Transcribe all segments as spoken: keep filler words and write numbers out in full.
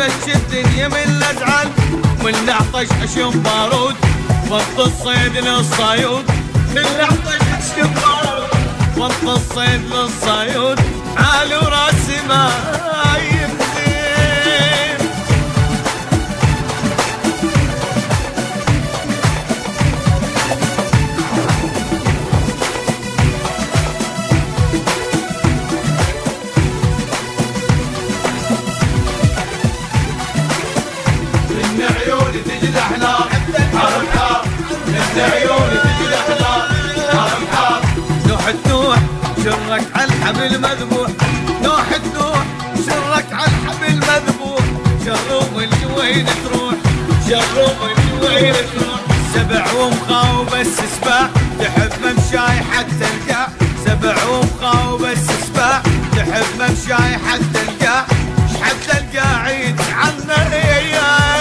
تمشي الدنيا من الازعل، من العطش اشم بارود وسط الصيد للصيود، من العطش اشم بارود وسط الصيد للصيود، عالي وراسي ما يمزين. من عيوني تجلح نار حرب حار، من عيوني تجلح نار حرب حار. نوح النوح شرك على الحبل مذبوح، نوح النوح شرك على الحبل مذبوح، شروم اللي وين تروح، شروم اللي وين تروح. سبع ومخا وبس سباع تحب ممشاي حتى القاع، سبع ومخا وبس سباع تحب ممشاي حتى القاع، حتى القاعد عنا اياه.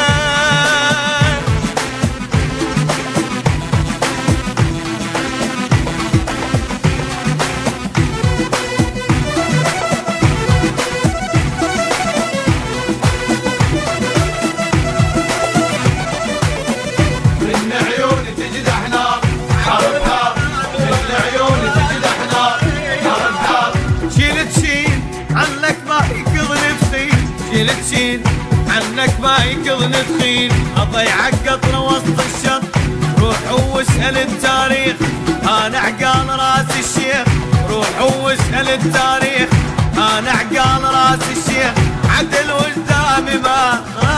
شيل تشيل عنك ما يقضن تخيل، اضيعك قطره وسط الشط روح واسال التاريخ، انا عقال راس الشيخ روح واسال التاريخ، انا عقال راس الشيخ عدل وجدامي ما